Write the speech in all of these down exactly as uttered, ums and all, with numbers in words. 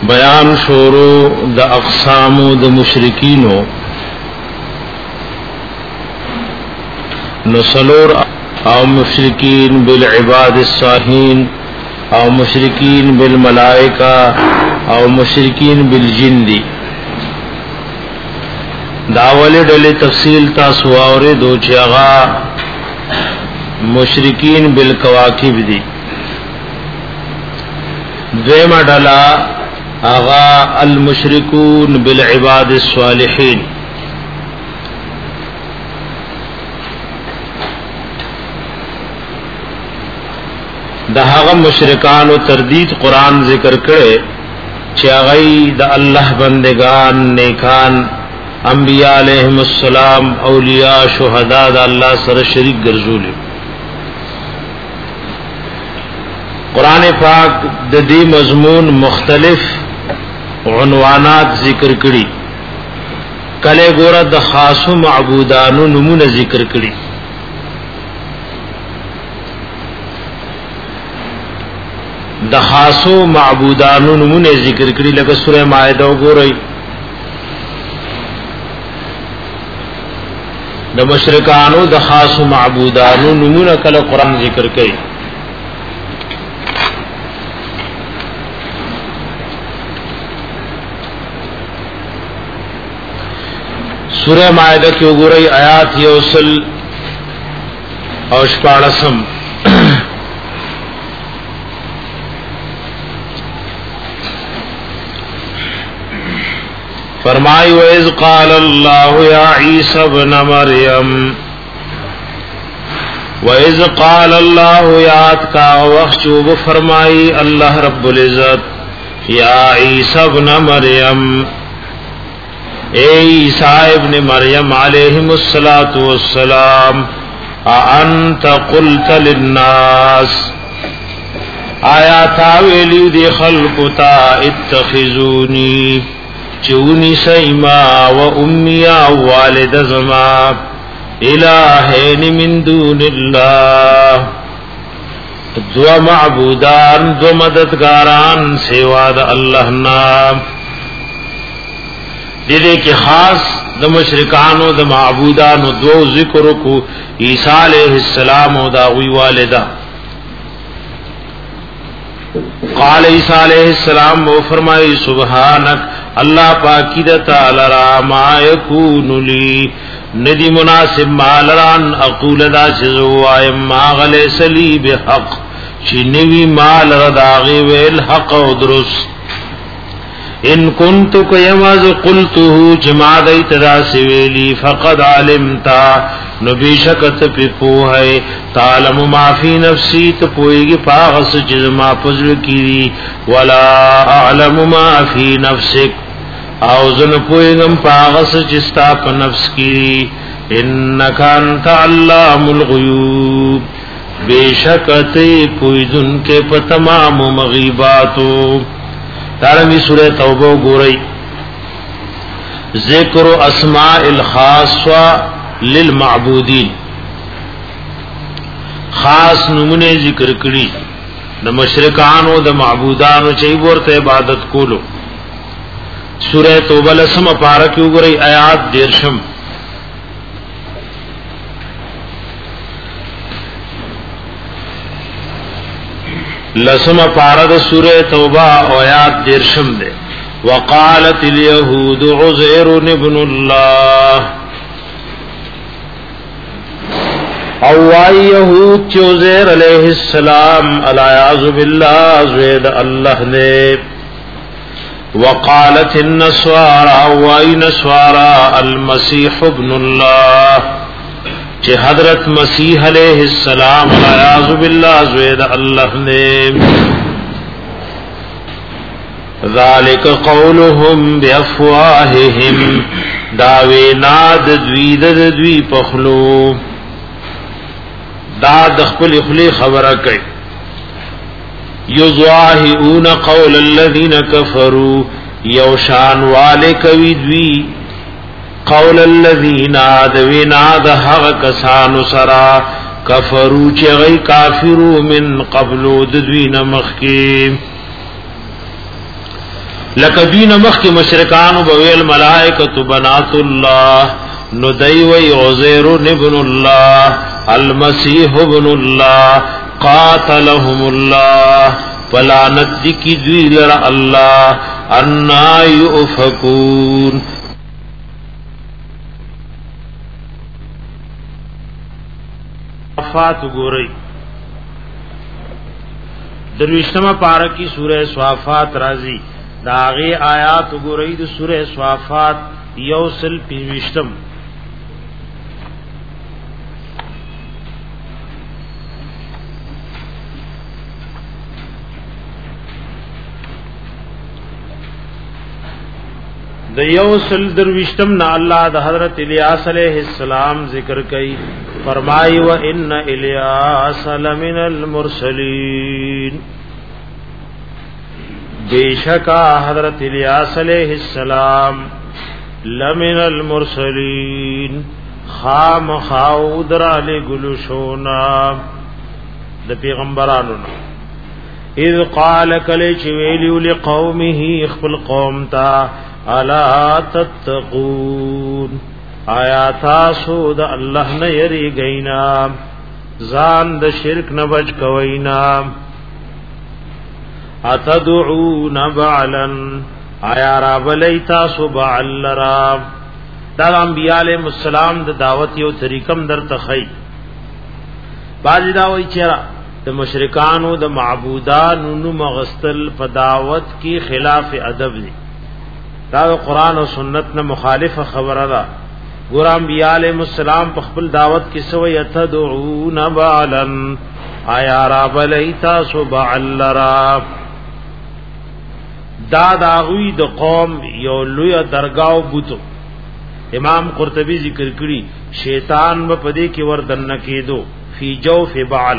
بیان شورو د اقسام د مشرکینو نسلور او مشرکین بالعباد الصالحین او مشرکین بالملائکہ او مشرکین بالجن دی داولی ڈلی تفصیل تاسو اوری دو چیغا مشرکین بالکواکب دی دویمہ ڈلا آغا المشرکون بالعباد الصالحین دا هغه مشرکانو تردید قرآن ذکر کرے چی اغی دا اللہ بندگان نیکان انبیاء علیہم السلام اولیاء شہداء دا اللہ سر شریک گرزولی قرآن پاک دا دی مضمون مختلف عنوانات ذکر کری کلے گورا دا خاص معبودانو نمون ذکر کری د خاصو معبودانو نمونه ذکر کړي لکه سوره مائده وګورئ د مشرکانو د خاصو معبودانو نمونه کله قران ذکر کوي سوره مائده کې وګورئ آیات یوصل او شپاړسم فرمائی وَإِذْ قَالَ اللَّهُ يَا عِيسَى ابْنَ مَرْيَمَ وَإِذْ قَالَ اللَّهُ یاد کا وقت چوب فرمائی اللہ رب العزت یا عیسی ابن مریم اے عیسی ابن مریم علیہم الصلاۃ والسلام اانت قلت للناس آیا تا ویلی دی خلق تا اتخذونی چونی سیما و امیا والد زما الہین من دون اللہ دو معبودان دو مددگاران سوا دا اللہ نام دیدے کہ خاص دا مشرکانو دا معبودانو دو ذکر کو عیسیٰ علیہ السلام و دا غوی والدہ قال عیسیٰ علیہ السلام وہ فرمائی سبحانک اللہ پاکی دا تعالی را ما یکون لی ندی مناسب مالران اقول دا چیزو آئیم ما غلیس لی بحق چنوی مال رداغی ویل حق و درست ان کنتو کیماز قلتو جما دیت دا سویلی فقد علمتا نبی شکت پی پوہے تعلم ما فی نفسی تو پوئیگی پاغس چیز ما پزر کی دی ولا اعلم ما فی نفسک اوزن پوئیگم پاغس چستا پا نفس کی دی انکا انت علام الغیوب بے شکت پوئیدن کے پا تمام مغیباتو دارنگی سورہ توبہ گورئی ذکر اسماء الخاصہ للمعبودین خاص نمونه ذکر کړي د مشرکانو د معبودانو چې ورته عبادت کولو سورہ توبہ لسم پارہ کې وګورئ آیات دیرشم لسم پارہ د سورہ توبہ آیات دیرشم دے وقالت اليهود عزير ابن الله او وائی یہود چوزیر علیہ السلام العیاذ باللہ زوید اللہ نے وقالت النسوارا وائی نسوارا المسیح ابن اللہ چہ حضرت مسیح علیہ السلام العیاذ باللہ زوید اللہ نے ذالک قولهم بافواہہم داوی ناد دوی دوی پخلو دا دخل خلی خبر کئی یضاہئون قول الذین کفروا یوشان والے کوي دوی قول الذین ادوینا دهغ کسانو سرا کفروا چې غي کافرو من قبل د دوی نمخکی لکدین مخ کی مشرکان بویل ملائکۃ بنات الله نو دی وی عزیر ابن الله المسیح ابن الله قاتلهم الله فلعنت دی کی دوی لرا الله انا یؤفکون. صافات گوری درویشتمہ پارہ کی سورہ صافات رازی داغی آیات گوری دو سورہ صافات یوصل پینوشتم. د یوصل درویشتم نا اللہ د حضرت الیاس علیہ السلام ذکر کئی فرمائی و ان الیاس لمن المرسلین بے شکا حضرت الیاس علیہ السلام لمن المرسلین خام خاود را لگلشونا د پیغمبرانو اذ قال کلی چویلیو لقومه اخفل قوم تا الا تتقون آیا تاسو د الله نه یری گینا ځان د شرک نه بچ کوینا اتدعون بعلا آیا را بلی تاسو بعل را دا انبیاء علیہ السلام د دعوت یو طریقم در تخی باز دا وی چرا د مشرکانو د معبودانو نو مغستل په دعوت کی خلاف ادب دی دا قرآن و سنت نه مخالف خبره ده. ګور انبیاء علیہ السلام په خپل دعوت کې سو یتدعون بعلا آیا را بلیتا سو بعل را دا داوی د قوم یو لوی درگاو بوتو. امام قرطبی ذکر کړي شیطان په پدې کې وردن کېدو فی جوف بعل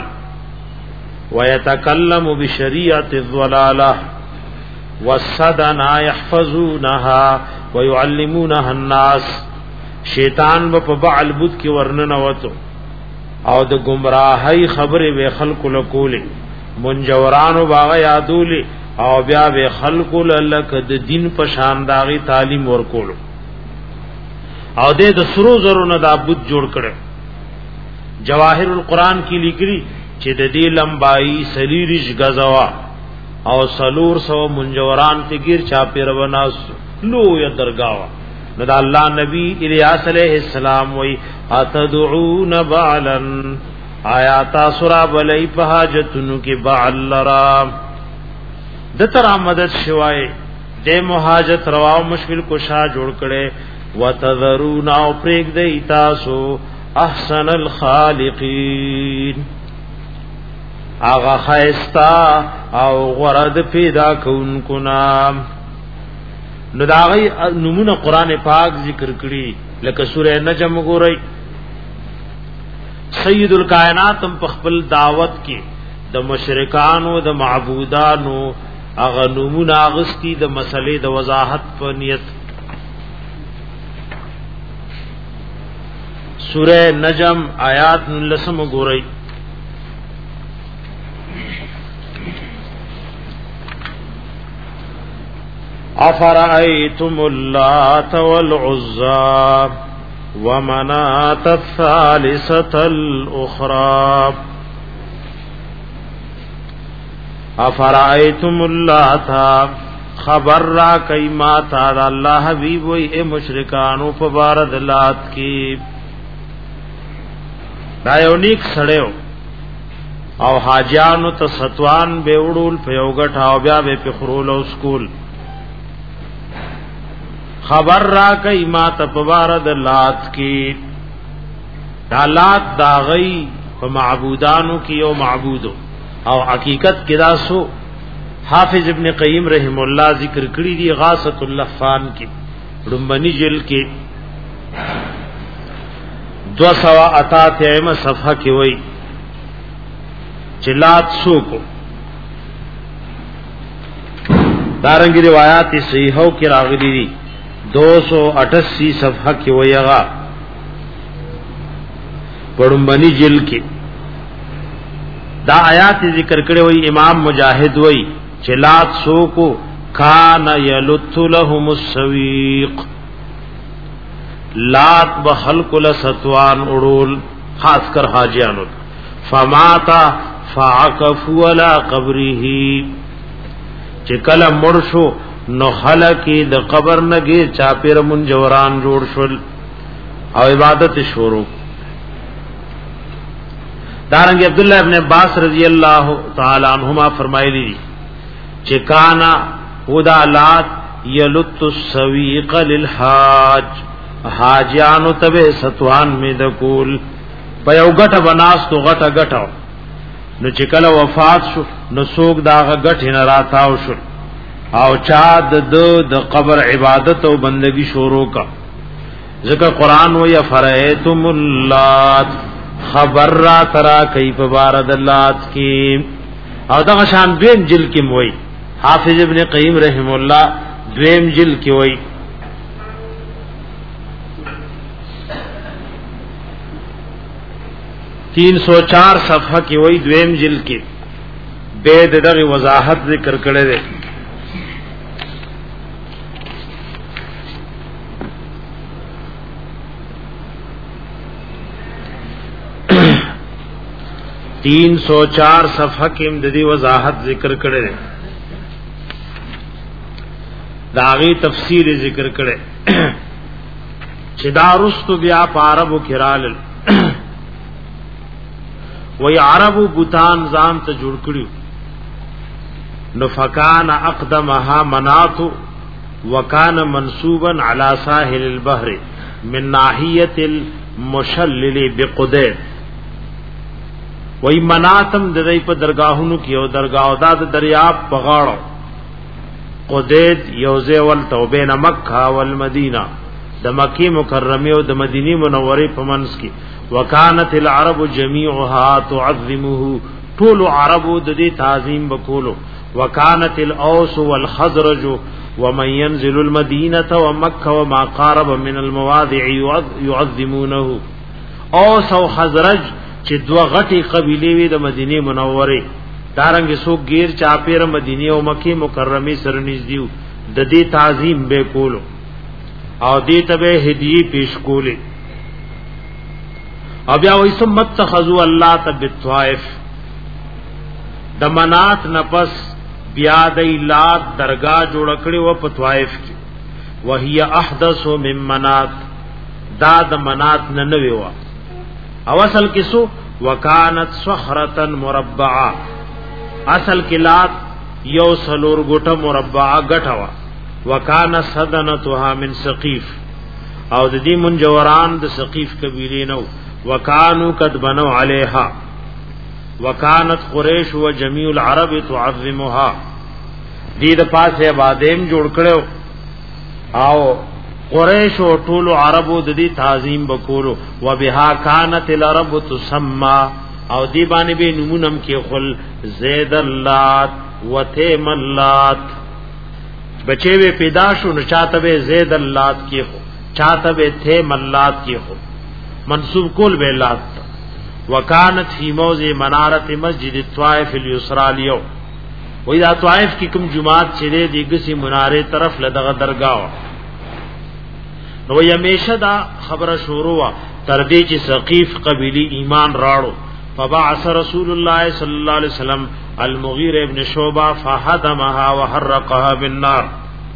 ويتکلم بشریعت الضلاله والصدنا يحفظونها ويعلمونها الناس. شیطان په بعل بوت کې ورننه وته او د گمراهی خبره به خلق لکول منجورانو باغ یادول او بیا به خلق لک د دین په شان داغي تعلیم ورکول او د سرو زرو نه د بوت جوړ کړ. جواهر القرآن کې لیکلي چې د دې لمبای سلیریش غزوا او سلور سو منجوران فکر چا پیر وناس لو یا درگاوا نو دا اللہ نبی الیاس علیہ السلام وی اتدعون بعلا آیاتا سرا بلی پہاجتنو کی بعل لرا دترا مدد شوائے دے محاجت رواو مشکل کشا جوڑ کرے وتذرون او پریگ دے تاسو احسن الخالقین آغا خیستا او غرد پیدا کونکو نام نو داغی نمون قرآن پاک ذکر کری لکه سورہ نجم گوری سید الکائنات ام پخپل دعوت کی د مشرکانو د معبودانو اغا نمون آغستی د مسئلے د وضاحت په نیت. سورہ نجم آیات نلسم گوری افرأيتم اللات والعزى ومناة الثالثة الأخرى افرأيتم اللات خبر را کئی ماتا دا اللہ حبیب وی اے مشرکانو پبارد لات کی دا یو نیک سڑیو او حاجانو تا ستوان بے اڑول پیوگٹ او بیا بے پخرول او سکول خبر را کئی ما تپوارد لات کی دا لات داغی پا معبودانو کی او معبودو او حقیقت کدا سو حافظ ابن قیم رحم اللہ ذکر کری دی غاثت اللحفان کی رنبنی جل کی دو سوا اتات ایم صفحہ کی وئی چلات سو کو دارنگی روایات صحیحوں کی راغلی دی دو سو اٹھاسی صفحہ کی ویغا پڑنبنی جل کی دا آیات ذکر کرے وی امام مجاہد وی چلات سو کو کان یلت لهم السویق لات بخلق لستوان اڑول خاص کر حاجیانو فماتا فعقفوا على قبره چکل مرشو نو خلقی د قبر نگی چاپیر منجوران جوړ شول او عبادت شروع. دارنګ عبداللہ ابن عباس رضی اللہ تعالی عنہما فرمایلی چکانا ودالات یلت السویق للحاج حاجیانو تبه ستوان می دکول په یو غټه بناستو غټه غټه نو چې کله وفات شو نو سوق داغه غټ نه راتاو شو او چا د د قبر عبادت او بندگی شروع کا ذکر قران و یا فرایتم اللات خبر را ترا کیف بارد اللات کی او دا شان دویم جل کی موي حافظ ابن قیم رحم الله دویم جل کی وای تین سو چار صفحہ کی وہی دویم جل کی بے دغه وضاحت ذکر کړي دي. تین سو چار صفحہ کی امدادی وضاحت ذکر کړي دي داغي تفسیر ذکر کړي چې دا رستو بیا عربو کرال وی عربو بوتان ځان ته جوړ کړیو نو فکان اقدمها منات وکان منصوبا على ساحل البحر من ناحیه المشلل بقدید وی مناتم د دې په درگاهونو کې او درگاہ د دریاب په غاړو قدید یوزه ول توبین مکه والمدینه د مکی مکرمه او د مدینی منوره په منځ کې وکانت العرب جميعها تعظمه طول عرب د دې تعظیم وکولو وکانت الاوس والخزرج ومن ينزل المدينه ومكه وما قارب من المواضع يعظمونه اوس او خزرج چې دوه غټي قبيله وي د مدینه منوره دارنګ سو غیر چاپیر مدینه او مکی مکرمه سره نږدې د دې تعظیم به کولو او دې ته به هدیه پیش کولې او بیا وای ثم تخذوا الله تبطائف د منات نفس بیا د لات درگاہ جوړ کړي و په طائف کې وهي احدث من منات دا د منات نه نوي وا او اصل کې سو وکانت صخره مربعه اصل کې لات یو سلور ګټه مربعه غټوا وکانه صدنتها من سقيف او د دې منجوران د سقيف قبيله نو وکانو قد بنوا عليها وکانت قریش و جميع العرب تعظمها دې د پاسه بادیم جوړ کړو او قریش او ټول عربو د دې تعظیم وکولو وبها كانت العرب تسمى او دی باندې به نمونم کې خل زید اللات وتیم اللات بچے وی پیدا شو نو چاته به زید اللات کې هو چاته به تیم اللات کې هو منصوب کول به لات وکانت فی موضع منارت مسجد الطائف اليسرى اليوم وې دا طائف کې کوم جمعات چې دی ګسی مناره طرف لدغه درگاه نو یې همیشه دا خبره شروع وا تر دې چې ثقيف قبيله ایمان راړو فبعث رسول الله صلی الله علیه وسلم المغیر ابن شعبہ فهدمها وحرقها بالنار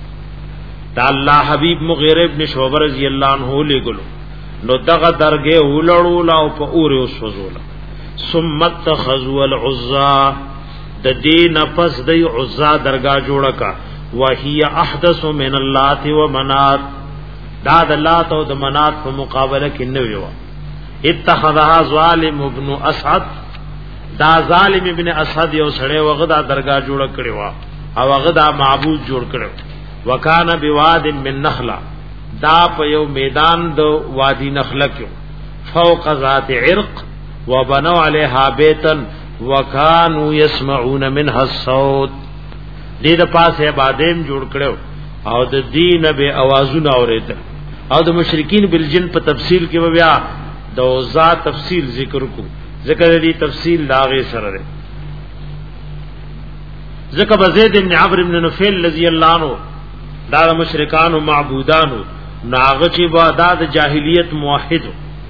دا الله حبیب مغیر ابن شعبہ رضی اللہ عنہ لګلو نو دغه درګه ولړول او په اور وسوزول ثم اتخذوا العزى د دین پس د عزى درگاه جوړه کا وهي احدث من اللات ومنات دا د لات او د منات په مقابله کې نه ویوا اتخذها ظالم ابن اسعد دا ظالم ابن اسعد یو سړی وغدا درگاه جوړ کړی وا او وغدا معبود جوړ کړو وکانه بواد من نخله دا په یو میدان د وادي نخله کې فوق ذات عرق وبنوا عليها بيتا وكانوا يسمعون منها الصوت دې د پاسه بادیم جوړ کړو او د دین به आवाजونه اورېدل او د مشرکین بالجن په تفصیل کې بیا د ذات تفصیل ذکر کو ذکر دې تفصیل داغه سره ده ذکر زید بن عمرو بن نفیل رضی الله عنه دا مشرکان او معبودانو ناغه چې با د جاهلیت موحد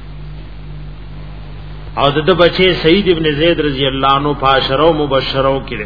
او د بچي سعید ابن زید رضی الله عنه پاشرو مبشرو کړي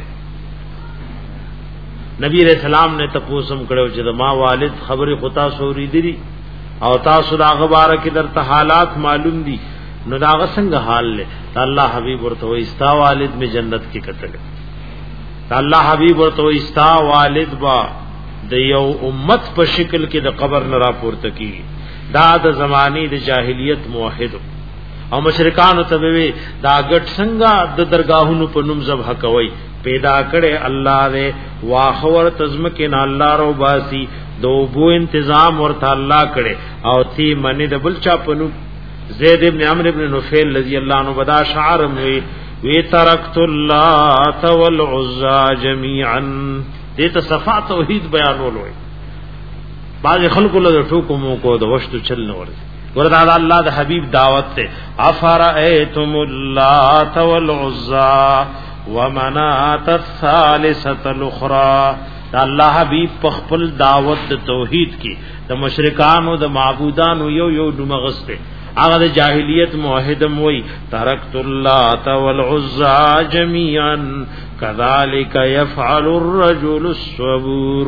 نبی رسول الله نے تپوسم کړو چې ما والد خبره خطا سوري دي او تاسو دا غبره کې درته حالات معلوم دي نو دا څنګه حال له الله حبيب ورته وي استا والد می جنت کې کتل الله حبيب ورته وي استا والد با د یو امت په شکل کې د قبر نه راپورته کی دا د زمانی د جاهلیت موحد او مشرکان ته وی دا غټ څنګه د درگاہونو په نوم ذبح کوي پیدا کړي الله دې واخور تزم کې نه الله رو باسي دو بو انتظام ورته الله کړي او تی منی د بل چا پنو زید ابن عمرو ابن نفیل رضی الله عنه بدا شعر وی وی ترکت اللات والعزى جميعا دې ته صفا توحید بیانول وي بعض خلکو له ټوکو مو کو د وشتو چل نه ورته ورته الله د حبیب دعوت ته افرایتم اللات والعزى ومنات الثالثه الاخرى الله حبیب په خپل دعوت د توحید کې د مشرکانو د معبودانو یو یو دمغسته هغه د جاهلیت موحدم وای ترکت اللات والعزى جميعا كذلك يفعل الرجل الصبور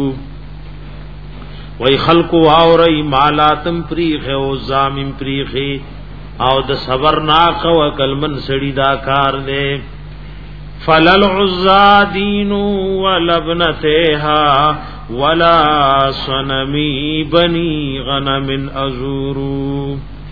وای خلق واوري مالاتم پریخه او زامم پریخه او د صبر ناک او کلمن سړی دا کار دی فلل عزى دين ولبنتها ولا صنمي بني غنم ازورو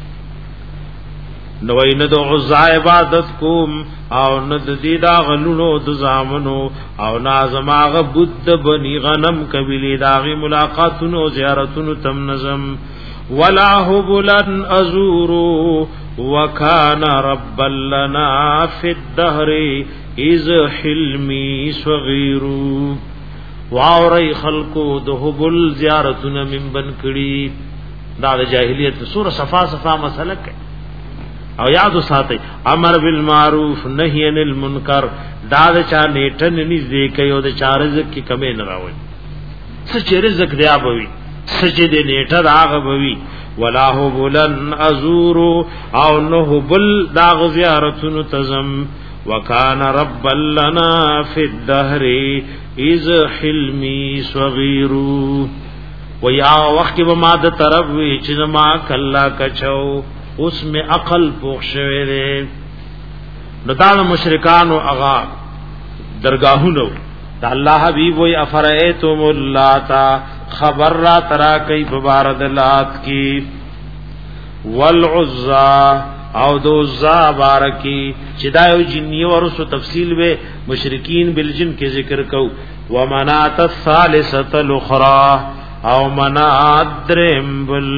نوای نه د عزا عبادت کوم او نه د دې دا غلونو د زامنو او نازماغه بوت بنی غنم قبیله داغي ملاقاتونو زیارتونو تم نظم ولا هبلن ازورو وکان رب لنا فی الدهر اذ حلمی صغیرو واوری خلقو د هبل زیارتونه من بن کړي دا د جاهلیت سور صفا صفا مسله کوي او یاد ساتي امر بالمعروف نهي عن المنکر دا د چا نیټن نږدې کوي او د چا رزق کی کمی نه راوي سچ رزق دی ابوي سچ دې نیټه راغ بوي ولا هو بلن ازور او نه بل دا زیارتونو تزم وکان رب لنا فی الدهر اذ حلمی صغیر و یا وخت به ما د طرف وی چې ما کلا کچو اس میں عقل پوخ شوه دے نتا مشرکان او اغا درگاہونو دا الله حبیب وی افرایتم اللاتا خبر را ترا کئی ببارد لات کی والعزا او دوزا بارکی چدایو جنی ورسو تفصیل وے مشرکین بالجن کے ذکر کو ومنات الثالثه الاخرى او منات درمبل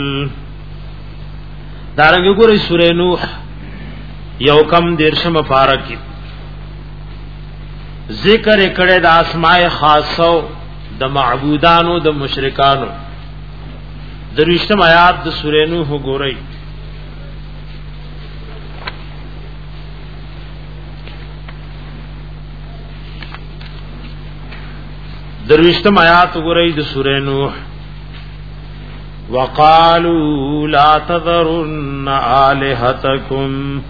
دارنګ ګورې سورې نوح یو کم دیرشم پارکی ذکر کړه د اسماء خاصو د معبودانو د مشرکانو درویشتم آیات د سورې نوح ګورې درویشتم آیات ګورې د سورې نوح وقالوا لا تذرن آلهتكم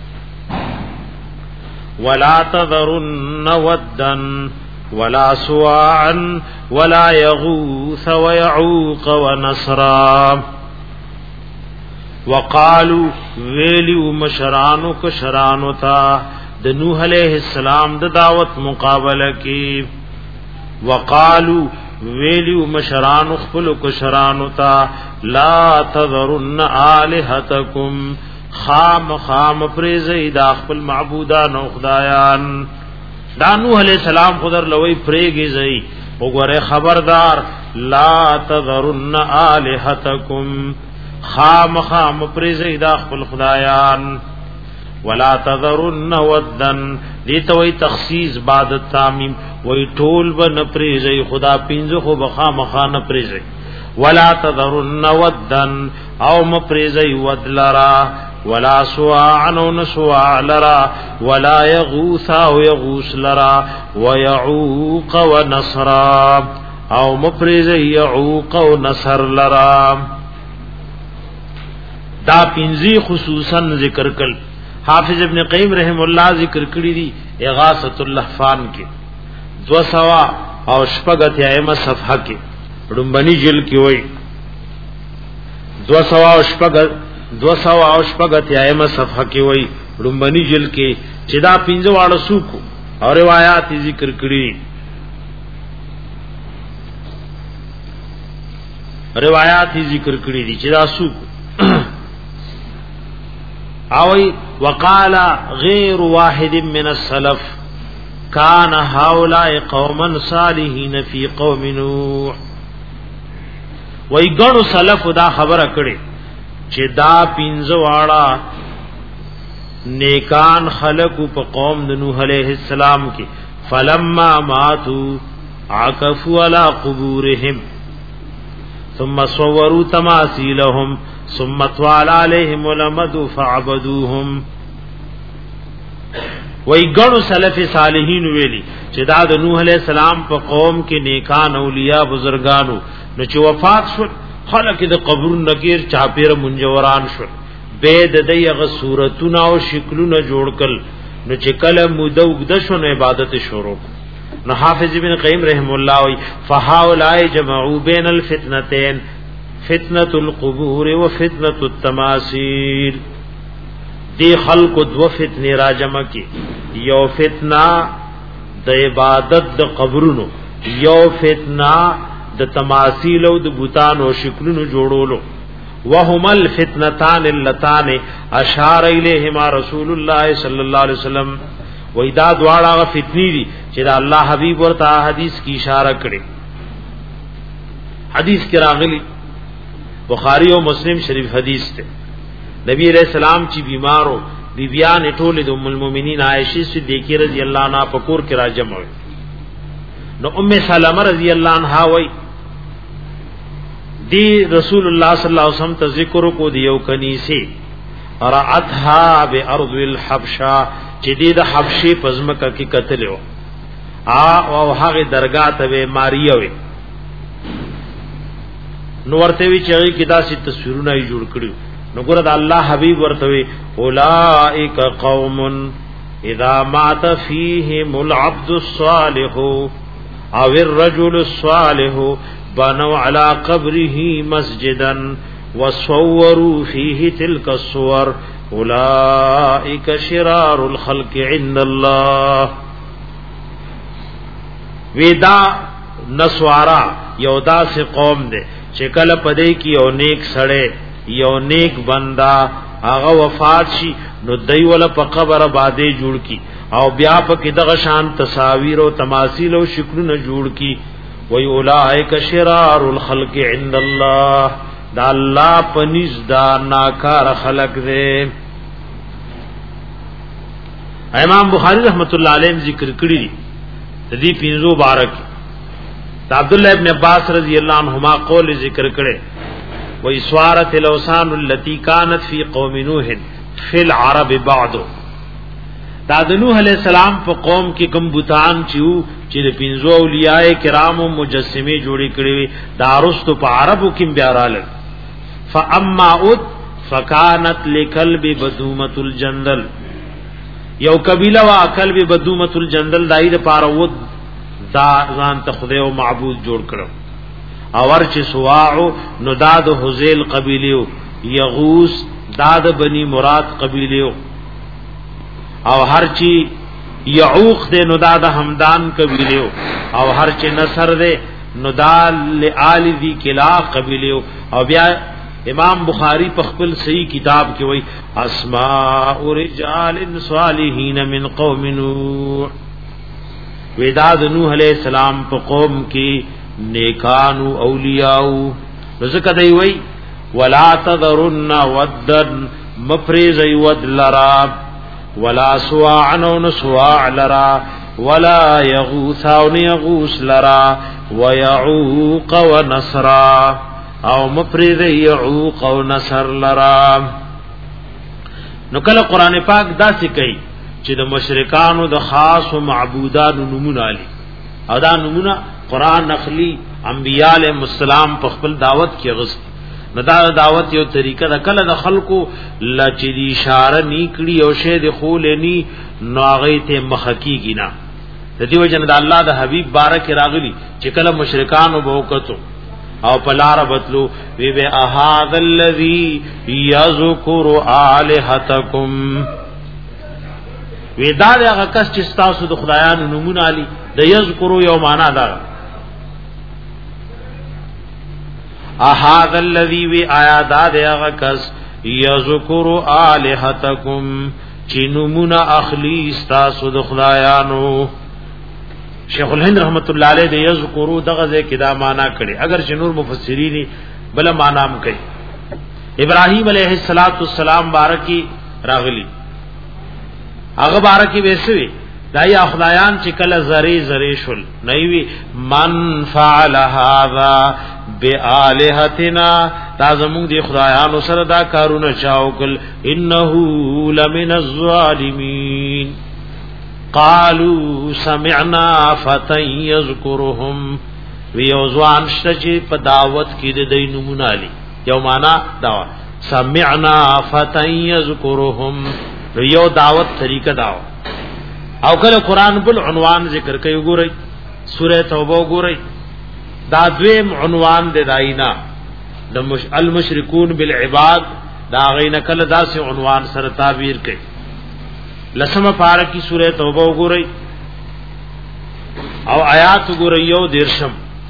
ولا تذرن ودا ولا سواعا ولا يغوث ويعوق ونسرا وقالوا ویلو مشرانو کشرانو تا د نوح علیہ السلام د دعوت مقابله کی وقالوا ویلیو مشران خپل کشرانو تا لا تذرن آلهتکم خام خام پریزی دا خپل معبودان او خدایان دا نوح علیہ السلام خدر لوی پریگی زی وګوره خبردار لا تذرن آلهتکم خام خام پریزی دا خپل خدایان ولا تذرن ودن دیتا وی تخصیص بعد التامیم وی طول با نپریزی خدا پینزو خو بخا مخا نپریزی ولا تذرن ودن او مپریزی ودلرا ولا سواع نسواع لرا ولا يغوث او يغوث لرا ويعوق ونصرا او مفرز يعوق او نصر لرا. دا پنځه خصوصا ذکر کړل. حافظ ابن قیم رحم الله ذکر کړی دی اغاثۃ اللهفان کې دو سوا او شپږ اتیامه صفحه کې رمبنی جل کې وای دو سوا او شپږ دو سوا او شپږ اتیامه صفحه کې وای رمبنی جل کې چې دا پنځه واړه سوکو او روایت ذکر کړی روایت ذکر کړی دي چې دا سوکو اوی وقال غیر واحد من السلف كان هؤلاء قوما صالحين في قوم نوح. وای ګڼو سلف دا خبره کړي چې دا پینځه واړه نیکان خلق په قوم د نوح علیہ السلام کې فلما ماتوا عكفوا على قبورهم ثم صوروا تماثيلهم ثم طال عليهم الامد فعبدوهم. وای ګڼو سلف صالحین ویلي چې دا د نوح علیہ السلام په قوم کې نیکان اولیاء بزرگانو نو چې وفات شو خلک د قبر نګیر چاپیر منجوران شو به د دغه صورتونه او شکلونه جوړ کړل نو چې کله مودوګ د شو عبادت شروع. نو حافظ ابن قیم رحم الله وی فهؤلاء جمعوا بین الفتنتين فتنة القبور و فتنة التماثيل. دی خلق دو فتنی را جمع کی یو فتنہ د عبادت د قبرونو یو فتنہ د تماثیل او د بوتان او شکلونو جوړولو. وهما الفتنتان اللتان اشار الیهما رسول الله صلی الله علیه وسلم. و دا دواړه فتنی دي چې د الله حبیب ورته حدیث کی اشاره کړي. حدیث کې راغلی بخاری او مسلم شریف حدیث ته نبی علیہ السلام چې بیمارو بی بیان ټول د ام المؤمنین عائشہ صدیقہ رضی اللہ عنہا پکور کې را جمع وي. نو ام سلمہ رضی اللہ عنہا وای دی رسول الله صلی الله علیه وسلم ته ذکر کو دیو کنیسه راتها بارض الحبشہ چې دی د حبشې پزمکه کې قتلو ا او هغه درگاه ته ماریو وي. نو ورته وی چې کې داسې تصویرونه یې جوړ کړو. نو ګور د الله حبیب ورته وی اولائک قوم اذا مات فیهم العبد الصالح او الرجل الصالح بنوا على قبره مسجدا وصوروا فيه تلك الصور اولائک شرار الخلق عند الله. ودا نسوارا یو داس قوم دے چې کله پدې کې یو نیک سړی یو نیک بندا هغه وفات شي نو دای ول په قبر باندې جوړ کی او بیا په کې دغه شان تصاویر او تماثيل او شکلونه جوړ کی. وی اولائک شرار الخلق عند الله. دا الله پنځ دا ناکار خلق دې. امام بخاری رحمت الله علیه ذکر کړی دې پینځو بارک عبد الله ابن عباس رضی اللہ عنہما قول ذکر کرے و اسوارت الاوثان التي كانت في قوم نوح في العرب بعد. دا د نوح علیہ السلام په قوم کې کوم بوتان چیو چې د پنځو اولیاء کرام او مجسمه جوړی کړي دا رستو په عربو کې بیا رااله. فاما اد فكانت لكلب بدومه الجندل. یو قبیله وا کلب بدومه الجندل دای د پاره ود دا ځان ته خدای او معبود جوړ کړو. او ورچ سواع نو داد حذیل قبیلیو یغوس داد بنی مراد قبیلیو او هر چی یعوق دے نو داد حمدان قبیلیو او هر چی نصر دے نو دال لآل دی کلا قبیلیو. او بیا امام بخاری په خپل صحیح کتاب کې وای اسماء رجال صالحین من قوم نوح. وداد نوح علیہ السلام په قوم کې نیکان اولیاء ذکر دی وای ولا تذرن ودن مفرز ود لرا ولا سواعن سواع لرا ولا يغوث يغوث لرا ويعوق ونصرا او مفرز يعوق ونصر لرا. نو کله قران پاک داسې کوي چې د مشرکانو د خاص او معبودانو نمونه علي او دا نمونه قران نخلی انبیاء علیهم السلام په خپل دعوت کې غوښتي نو دا دعوت یو طریقه ده کله د خلکو لچې دی اشاره نیکړي او شه د خولنی نو هغه ته مخکیږي نه د دې وجه نه د الله د حبیب بارک راغلی چې کله مشرکان وبوکتو او پلار بتلو وی به احاد الذی یذکر الہتکم وی دا هغه کس چې تاسو د خدایانو نمونه علی د یذکر یو معنا دا احاد الذی وی آیا دا هغه کس یذکر الہتکم چې نمونه اخلی تاسو د خدایانو شیخ الهند رحمت الله علیه د یذکرو دغه ځای کې دا معنا کړي اگر چې نور مفسرین بل معنا هم کوي ابراهیم علیه السلام بارکی راغلی هغه بارکی وسوي دا یا خدایان چې کله زری زری شول نوی من فعل هذا بالہتنا دا زموږ دی خدایانو سره دا کارونه چاوکل انه لمن الظالمین قالوا سمعنا فتى يذكرهم ويوزوان شچ په دعوت کې د دینمونه علی یو معنا دا سمعنا فتى يذكرهم یو دعوت طریقه دا او کله قران بل عنوان ذکر کوي ګورئ سوره توبه ګورئ دا دویم عنوان د داینا د المشركون بالعباد دا غینه کله داسې عنوان سره تعبیر کوي لسمه پارکی سوره توبه وګورئ او آیات وګورئ یو دیرشم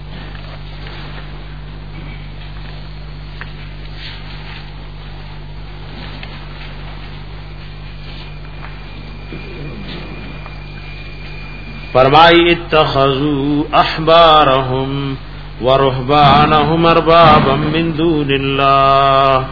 فرمائی اتخذوا احبارهم ورهبانهم اربابا من دون الله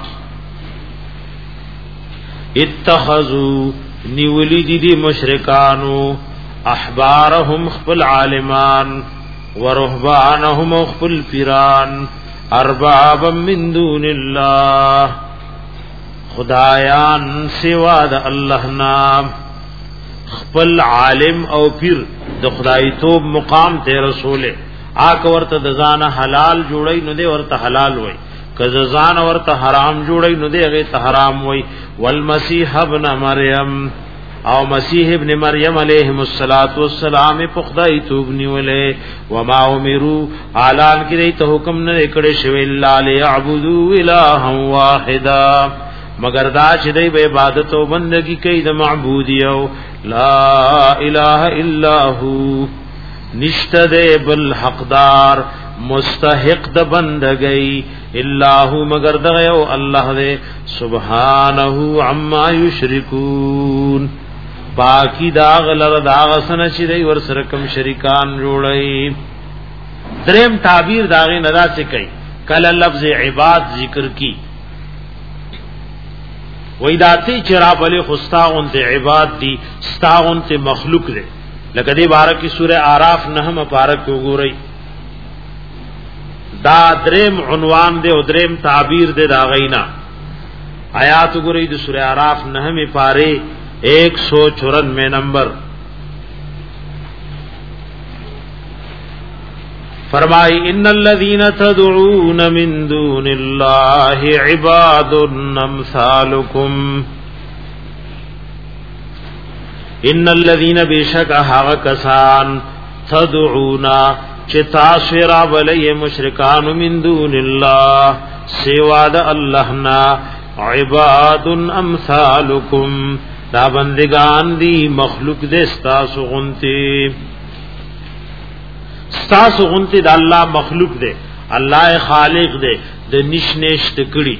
اتخذوا نیولی دی دی مشرکانو احبارهم خپل عالمان ورهبانهم خپل پیران اربابا من دون الله خدایان سوا د الله نام خپل عالم او پیر د خدای توب مقام ته رسوله آک ورته د ځان حلال جوړی نو دی ورته حلال وای کزه ځان ورته حرام جوړی نو دی هغه ته حرام وای والمسیح ابن مریم او مسیح ابن مریم علیہ الصلات والسلام په خدای توب نیولې و ما امروا اعلان کړي ته حکم نه کړي شوی الا ليعبدوا الها واحدا مگر دا چې دی به عبادت او بندگی کوي د معبود یو لا اله الا هو نشته دی بل حقدار مستحق د بندگی الا هو مگر دغه یو الله دی سبحانه عما یشرکون باقی داغ لر داغ سن چې دی ور سره کوم شریکان جوړي دریم تعبیر داغه ندا سے کوي کله لفظ عباد ذکر کی وېداتی چرابل خستاون ته عباد دي ستاون ته مخلوق دي لکه دې بارے کی سوره اعراف نهم بارک وګورئ دا دریم عنوان دے او دریم تعبیر دے دا غینا آیات وګورئ د سوره اعراف نهم پاره ایک سو چورانوے نمبر فرمائی ان الذين تدعون من دون الله عباد امثالكم ان الذين بشك هغه کسان تدعون چتا سرا بلې مشرکان من دون الله سوا د الله نا عباد امثالكم دا بندگان دی مخلوق دې ستاسو غنتی ستاسو غنتی دا الله مخلوق دے الله خالق دے د نشنشت کړي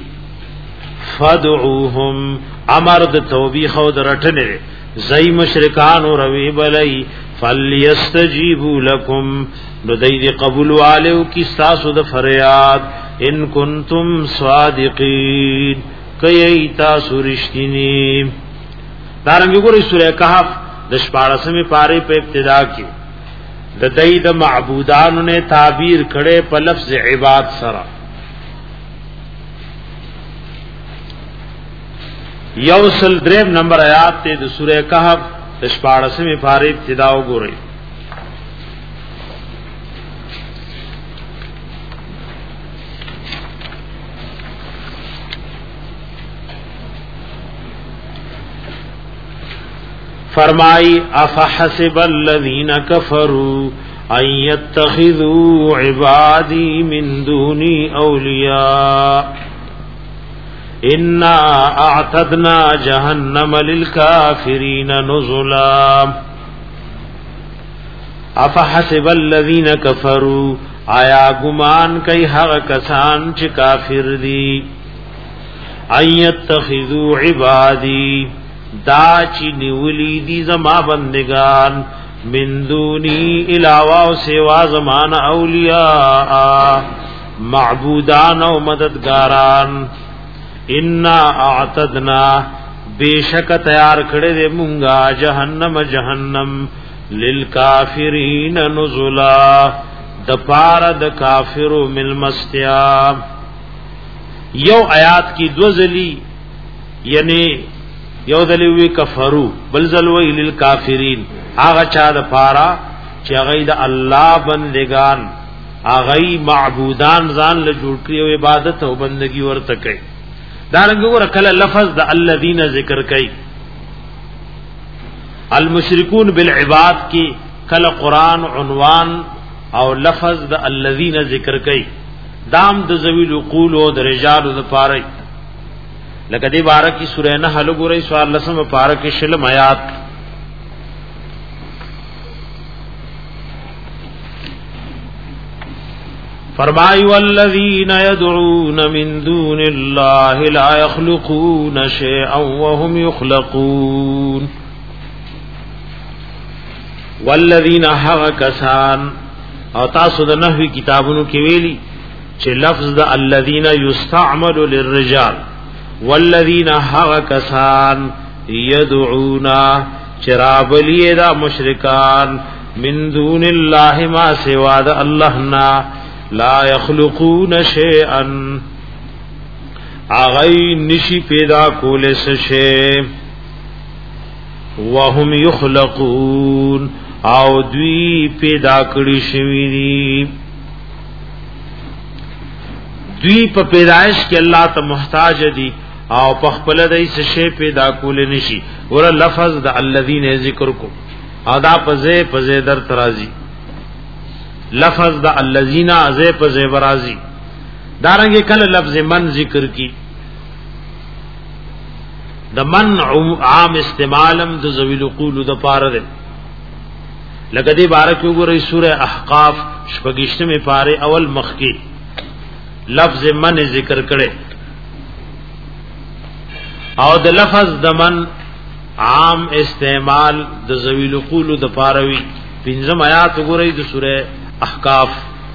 فدعوهم امر د توبیخ او د رټنه زئی مشرکان او روي بلای فليستجيبوا لكم نو دای دی قبول والو کی ستاسو د فریاد ان کنتم صادقین کای تاسو رښتینی دارنګ ګورې سورہ کهف د شپاړسمې پاره په ابتدا کې د دای د معبودانو نے تعبیر کړي په لفظ عباد سره یوصل دریم نمبر آیات ته د سوره کهف د شپاړسمې پاره ابتدا وګورئ. فرمائی افحسب الذین کفروا ان يتخذوا عبادی من دونی اولیاء انا اعتدنا جہنم للکافرین نزلا. افحسب الذین کفروا آیا گمان کئی حق کسان چ کافر دی ان يتخذوا عبادی دا چی نیولی دی زما بندگان من دونی علاوہ و سوا زمان اولیاء معبودان و مددگاران. انا اعتدنا بیشک تیار کڑے دے منگا جہنم جہنم للکافرین نزلا دپار د کافرو ملمستیا. یو آیات کی دو ذلی یعنی یو دلیوی کفرو بل ذلوی للکافرین آغا چا دا پارا چی اغی دا اللہ بندگان اغی معبودان زان لجوڑ کری و عبادت و بندگی ورتکی. دارنگو ورکل لفظ دا الذین ذکر کئی المشرکون بالعباد کی کل قرآن عنوان او لفظ دا الذین ذکر کئی دام دا ذویل قول و دا رجال دا پاری لکہ دی بارہ کی سورہ نحل گورئی سوال لسم پارہ کی شلم آیات. فرمائی والذین یدعون من دون اللہ لا یخلقون شیئا وهم یخلقون. والذین حق کسان او تاسو دا نحوی کتابونو کی ویلی چه لفظ دا الذین یستعمل للرجال والذین حق کسان یدعونا چرابلی دا مشرکان من دون اللہ ما سوا دا اللہنا لا یخلقون شیئا آغی نشی پیدا کولس شیئ وهم یخلقون او دوی پیدا کړی شوی دی. دوی په پیدائش کې الله ته محتاج دي او په خپل دای څه شی پیدا کول نشي. ور لفظ د الذین ذکر کو ادا پزه پزه در ترازی لفظ د الذین ازه پزه برازی. دارنګه کله لفظ من ذکر کی د من عام استعمالم د ذویل قول د پاره ده. لکه دی بارک وګورئ سورہ احقاف شپږشتمه پاره اول مخ کې لفظ من ذکر کړي او د لفظ د من عام استعمال د ذویل قول د پاروي. پنځم آیات وګورئ د سورہ احقاف.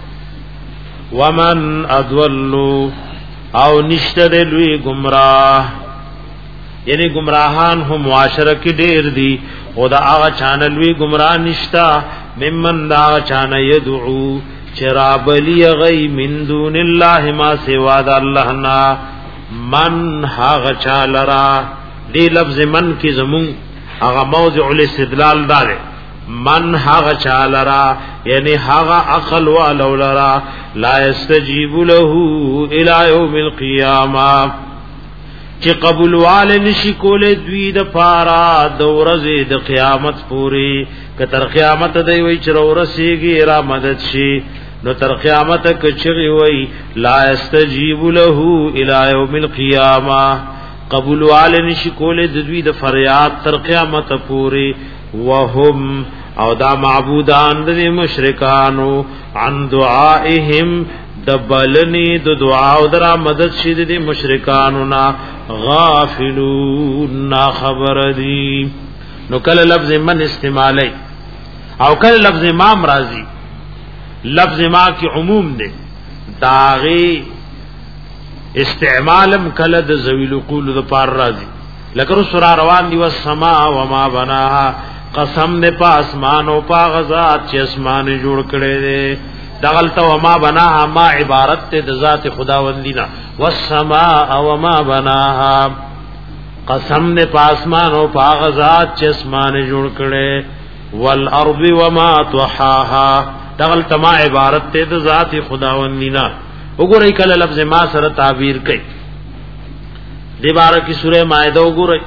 ومن اضل او نشته لوی گمراه یعنی گمراهان هم معاشره کې ډېر دي او دا هغه چانلوي گمراه نشتا ممن دا چانه يدعو چرابلی غی من دون الله ما سوا د الله نا من هغه چالرا. دی لفظ من کی زمون هغه موضع الاستدلال دار من هغه چالرا یعنی هغه عقل والو لرا لا يستجيب له الى يوم القيامه چې قبول وال نشي کول دوی د پارا د ورځې د قیامت پوری که تر قیامت دی وی چې ورسیږي را مدد شي نو تر قیامت کچری وی لا استجیب له الی یوم القیامه قبول وال نشي کول د دوی د فریاد تر قیامت پوری. وهم او دا معبودان د مشرکانو عن دعائهم دبلنی د دعا او در مدد شید دی مشرکانو نا غافلون نا خبر دی. نو کل لفظ من استعمالی او کل لفظ ما مرازی. لفظ ما کی عموم دے داغی استعمالم کل د ذویل قول د پار رازی. لکر سورہ روان دی والسماء وما بناها قسم دے پا اسمان و پا غزات چی اسمان جوڑ کڑے دے. دغلت وما بناها ما عبارت تے ذات خداوندینا والسماء وما بناها قسم نے پاسمان او پاغزاد چې اسمان جوړ کړي والارض وما طحاها دغل تما عبارت ته د ذات خداوندینا وګورئ کله لفظ ما سره تعبیر کړي دی بار کی سورہ مائده وګورئ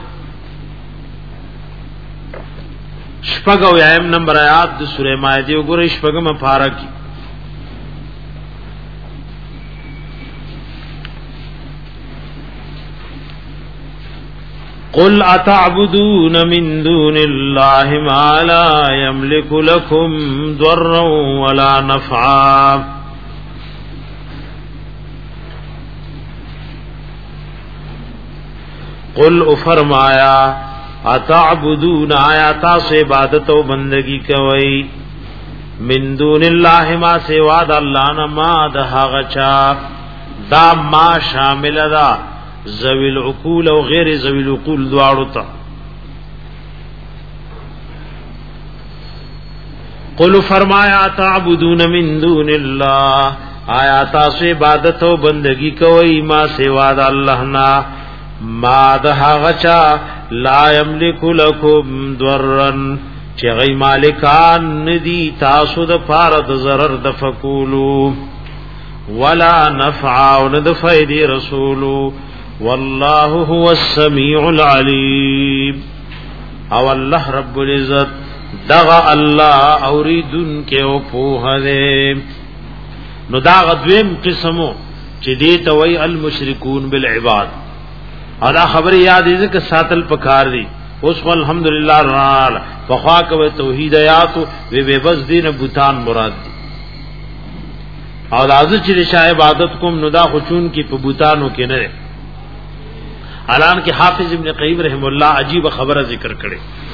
شپږ او یم نمبر آیات د سورہ مائده وګورئ شپږم پارا کی قل اتعبدون من دون الله ما لا يملك لكم ضرا ولا نفعا قل فرمایا اتعبدون آیاتا سے عبادت و بندگی کوي من دون الله ما سوا د الله نه ما د هغه چا دا ما شامل ده ذوی العقول او غیر ذوی العقول دواړو ته قل فرمایا تعبدون من دون الله آیا تاسو عبادت او بندگی کوي ما سوا د الله نه ما د هغه چا لا یملک لكم ضرا چې غي مالکان ندي تاسو د فار د ضرر د فقولو ولا نفع او د فائدې رسولو والله هو السميع العليم او الله رب العزت دغه الله اوریدن کې او په هله نو دا غدویم قسمو چې دې ته وای المشركون بالعباد ادا خبر یاد دې چې ساتل پکار دي اوس الحمدلله رال فخوا کو توحید آیات وی وی بس دین بوتان مراد دي او لازم چې شای عبادت کوم نو دا خچون کې په بوتانو کې نه حالان کہ حافظ ابن قیم رحم اللہ عجیب خبر ذکر کړي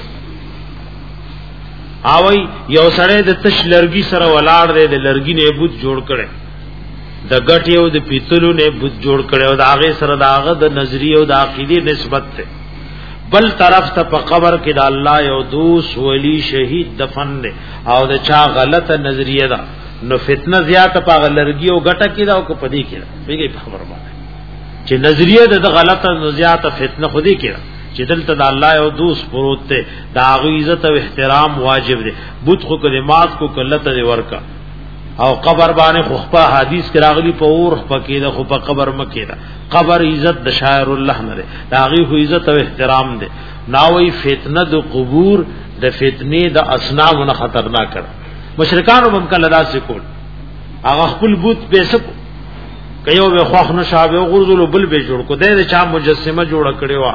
اوئی یو سړی د تش لرګي سره ولاړ دی د لرګي نه بوت جوړ کړي د غټیو د پیتلو نه بوت جوړ کړي او د هغه سره د هغه د نظریه او د عقیده نسبت ته بل طرف ته په قبر کې د الله یو دوست ولی شهید دفن دی او د چا غلطه نظریه ده نو فتنه زیاته په لرګي او غټه کې دا او په دې کې ده بیګي خبر باندې چې نظریه د غلطه نزیات فتنه خودي کړه چې دلته د الله او دوست پروت ته د عزت او احترام واجب دي بوت خو کلمات کو کلته دی ورکا او قبر باندې خو په حدیث کې راغلي په اور پکې ده خو په قبر مکه ده قبر عزت د شاعر الله نه ده هغه خو عزت او احترام دي ناوي فتنه د قبور د فتنې د اصنام نه خطرناک کړه مشرکانو هم کله داسې کول هغه خپل بوت به کيو به خوخ نه شابه غرزل بل به جوړ کو د چا مجسمه جوړ کړي وا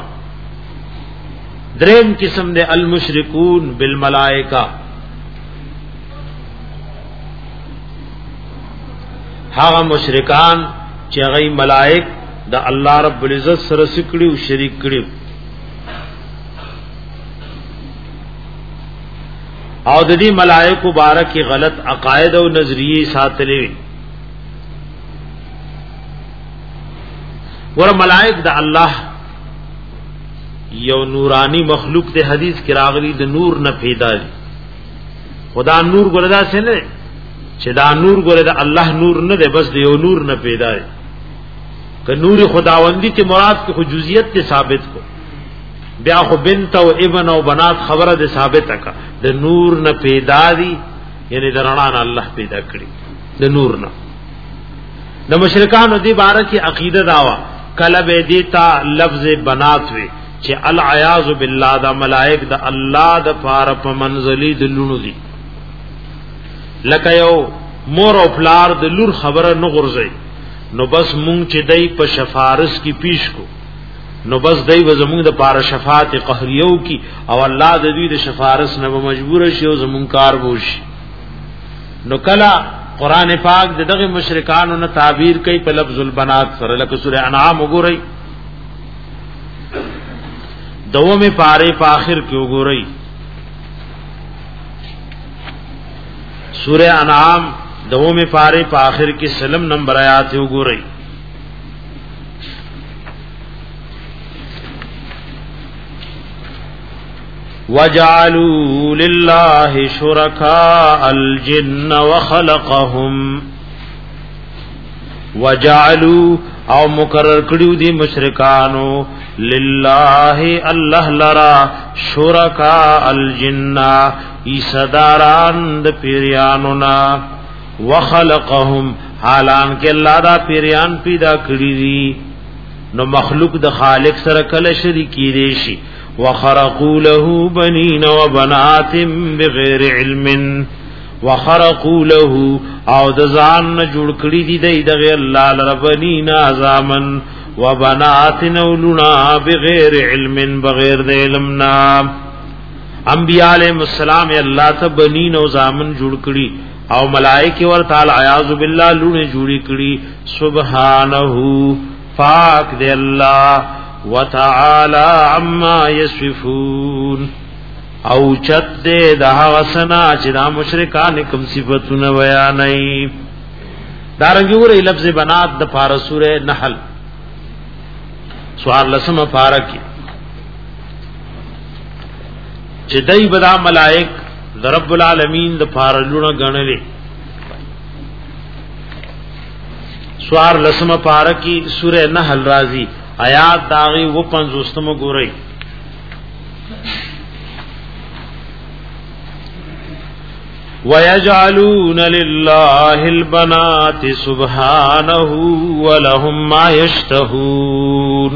دریم قسم د المشرکون بالملائکه هغه مشرکان چې هغه ملائک د الله رب العزت سره سکړي او شریک کړي او د دې ملائکه مبارک غلط عقاید او نظریه ساتلې ور ملائک د الله یو نورانی مخلوق ته حدیث کې راغلي د نور نه پیدا دي خدا نور ګردا سه نه چې دا نور ګره د الله نور نه دی بس د یو نور نه پیدا دي ک نور خداوندی ته مراد کې خصوصیت ته ثابت کو بیا خو بنت او ابن او بنات خبره ده ثابت کا د نور نه پیدا دي یعنی د رڼا نه الله پیدا کړی د نور نه د مشرکانو دی باره کې عقیده داوا کله به دیتا لفظ بنات وی چې العیاذ بالله دا ملائک د الله د فار په منزلی د لونو دي لکه یو مور او پلار د لور خبره نه غورځي نو بس مونږ چې دای په شفارس کې پیش کو نو بس دای و زمونږ د پار شفاعت قهریو کی او الله د دوی د شفارس نه مجبور شي او زمونږ کار وشي نو کلا قران پاک دغه مشرکانو نه تعبیر کوي په لفظ البنات سره لکه سوره انعام وګورئ دومه پاره په اخر کې وګورئ سوره انعام دومه پاره په اخر کې سلم نمبر آیات وګورئ وَجَعَلُوا لِلَّهِ شُرَكَاءَ الْجِنَّ وَخَلَقَهُمْ وَجَعَلُوا او مقرر کړیو دي مشرکانو لله الله لرا شرکا الجن ایصداران د پیریانو نا وخلقهم حالان کې الله دا پیریان پیدا کړی دي نو مخلوق د خالق سره کله شریکی دي شي وخرقوا له بنين وبنات بغیر علم وخرقوا له او د ځان جوړ کړی دي دغه الله لربنینا زامن وبنات نولنا بغیر علم بغیر د علمنا انبیاء علیہ السلام اللہ ته بنین او زامن جوړ کړي او ملائکه ور تعالی اعوذ بالله لونه جوړی کړي سبحانه پاک دی الله وتعالى عما يصفون او چت دې د حسنا چې دا مشرکان کوم صفاتونه بیانای دارنګ وره لفظ بنات د فار سوره نحل سوال لسمه فارکی چې دای بدا ملائک د رب العالمین د فارلونه غنلې سوار لسمه فارکی سوره نحل رازی آیات داغي و پنځوستمه ګورئ وَيَجْعَلُونَ لِلَّهِ الْبَنَاتِ سُبْحَانَهُ وَلَهُمْ مَا يَشْتَهُونَ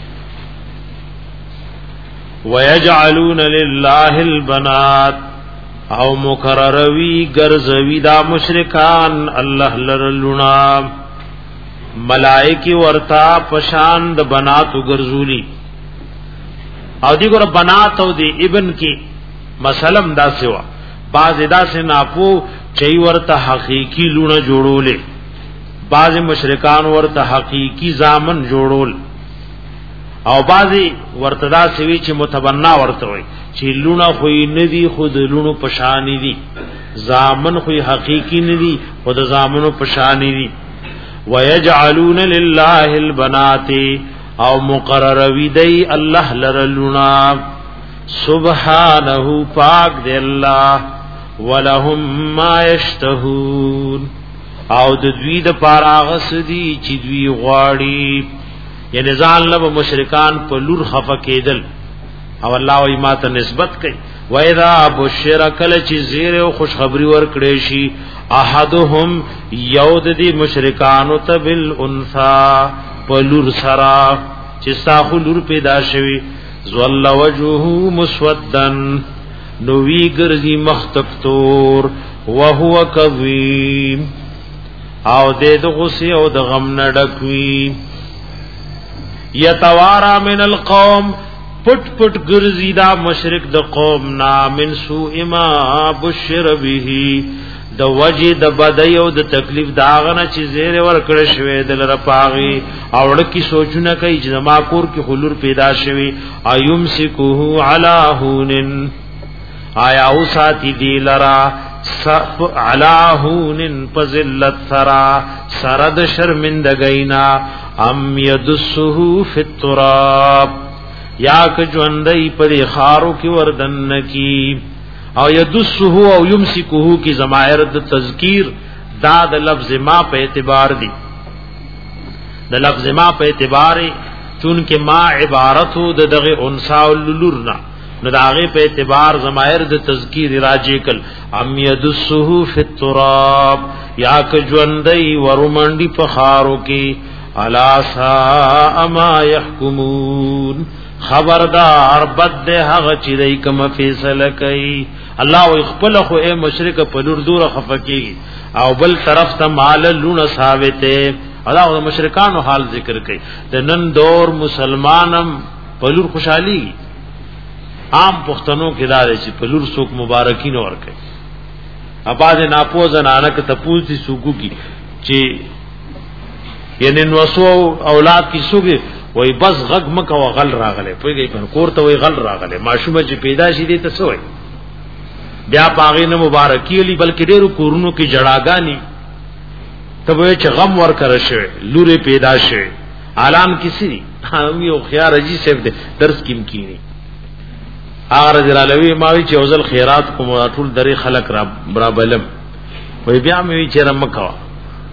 وَيَجْعَلُونَ لِلَّهِ الْبَنَاتِ او مقرروی گرزوی دا مشرکان اللہ لرلونا ملائکی ورتا پشان د بناتو گرزولی او دی ګور بنات او دی ابن کی مسلم دا سوا باز ادا سے ناپو چئی ورته حقیقی لونه جوړولې باز مشرکان ورته حقیقی زامن جوړول او بازي ورتدا سوي چې متبنا ورته وي چې لونه خو ندي خود لونو پشانی دي زامن خو حقیقی ندي خود زامنو پشانی دي ويجعلون لله البنات او مقرر وی دی الله لرلونا سبحانه پاک دی الله ولهم ما یشتهون او د دوی د پاراغس دی چې دوی غواړي یعنی ځان له مشرکان په لور خفه کېدل او الله وی ما ته نسبت کوي و اذا بشر کل چې زیر او خوشخبری ور کړي شي احدهم یود دی مشرکانو ته بالانثى په لور سرا چې ساخو لور پیدا شوی زول وجهه مسودن نو وی ګرځي مختکتور وهو کظیم او دې د غصه او د غم نه ډکوي یتوارا من القوم پټ پټ ګرځي دا مشرک د قوم نا من سوء ما بشر به د وجه د بدای او د تکلیف داغنه چې زیر ور کړی شوی د لره پاغي او ړکی سوچونه کوي چې ما کور کې خلور پیدا شوی ايم سکوه علی هونن آیا او ساتي دی لرا صف علی هونن فذلت ثرا سرد شرمندگینا ام یدسه فی التراب یا ک ژوندۍ پر خارو کې وردن کی او یدسه او یمسکه کی ضمائر د تذکیر دا د لفظ ما په اعتبار دی د لفظ ما په اعتبار چون کې ما عبارت د دغه انسا لورنا نو داغه په اعتبار ضمائر د تذکیر راجی کل ام یدسه فی التراب یا ک ژوندۍ ورمنډي په خارو کې الا سا ما يحكمون خبردار بد ده هغه چې دای کوم فیصله کوي الله او خپل خو اے مشرک په لور دور خفقيږي او بل طرف ته مال لونه ثابته الله او مشرکانو حال ذکر کوي د نن دور مسلمانم په لور خوشحالي عام پښتنو کې دا چې په لور څوک مبارکین ورکړي اباز ناپوز نانک ته پوزي سوګو کی چې یعنی نوسو اولاد کی سوګي وای بس غږ مکه او غل راغله پویږي پر کور ته وای غل راغله ماشومه چې پیدا شې دي ته سوې بیا پاغې نه مبارکي علی بلکې ډېرو کورونو کې جړاګانی ته وای چې غم ور کړ شوی لوري پیدا شوی اعلان کسی هم یو خيار اجي صاحب درس کیم کینی هغه جلالوی ماوی چې اوزل خیرات کوم ټول درې خلق را برابلم وای بیا مې چې رمکوا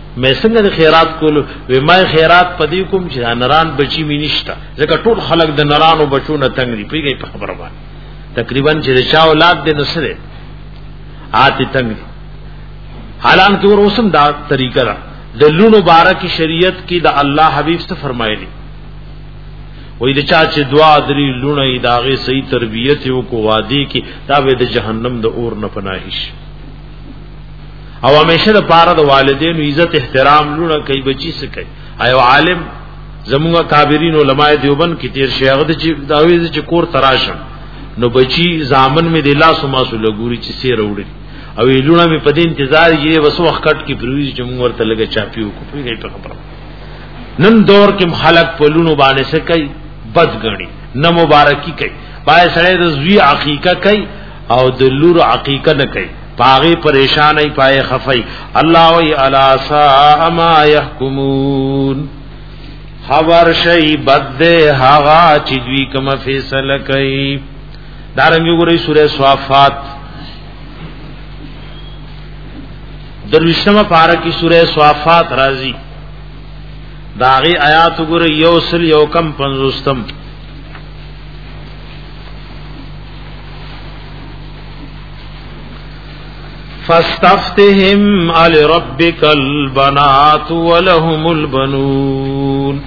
مې څنګه د خیرات کول وې ما خیرات پدې کوم چې نران بچی مې نشتا ځکه ټول خلک د نرانو بچو نه تنگ دي پیږي په خبره باندې تقریبا چې چا اولاد دې نسره آتی تنگ دي حالانکه ور اوسم دا طریقه ده د لونو مبارک شریعت کې د الله حبیب څخه فرمایلی وې د چا چې دعا دري لونه داغه صحیح تربیت یو کو وادي کې دا به د جهنم د اور نه پناهیش او همیشه د پاره د والدینو عزت احترام لونه کوي بچی څه کوي ایو عالم زموږه کابرین علماء دیوبند کې تیر شیغه چې داوی چې کور تراشم نو بچی زامن می د الله سما سو لګوري چې سیر وړي او لونه می په دې انتظار یې وسو وخت کټ کې پروي چې موږ ورته لګه چاپیو کو پیږي په خبره نن دور کې خلق په لونو باندې څه کوي بدګنی نه مبارکي کوي پای سره د زوی عقیقه کوي او د لور عقیقه نه کوي پاغي پریشان ای پای خفای الله وی الا سا ما يحكمون خبر شي بد هغه چې دوی کوم فیصله کوي دارنګ وګورئ سوره صافات درویشتمه پارا کی سوره صافات راضی داغی آیات وګورئ یو سل یو کم پنځوستم فاستفتهم علی ربک البنات ولهم البنون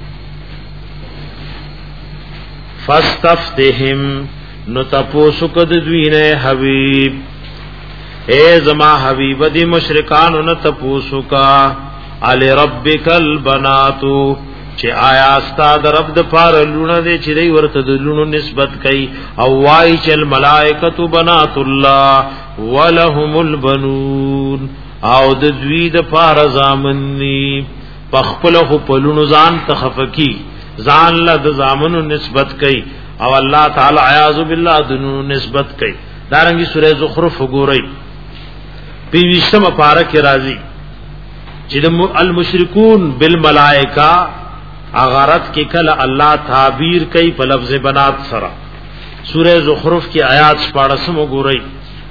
فاستفتهم نو تپوسو کد دوینه حبیب اے زما حبیب دی مشرکان نو تپوسو کا علی ربک البناتو چې آیا استاد رب د پار لونه دې چې دی ورته د لونو نسبت کوي او وای چې الملائکۃ بنات الله ولهم البنون او د دوی د پار زامنی پخپل خو په لونو ځان تخفکی ځان له د زامنو نسبت کوي او الله تعالی اعوذ بالله د لونو نسبت کوي دارنګي سورہ زخرف وګورئ پیوشتم پارک راضی چې المشرکون بالملائکہ اغارت کې کله الله تعبیر کوي په لفظ بنات سره سورہ زخرف کی آیات شپاړسم وګورئ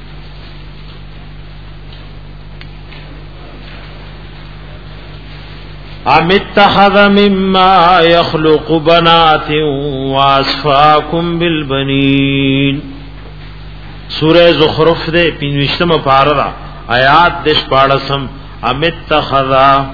ام اتخذ مما يخلق بنات واسفاكم بالبنين سورہ زخرف دے پنځمه پارا آیات د شپاړسم ام اتخذ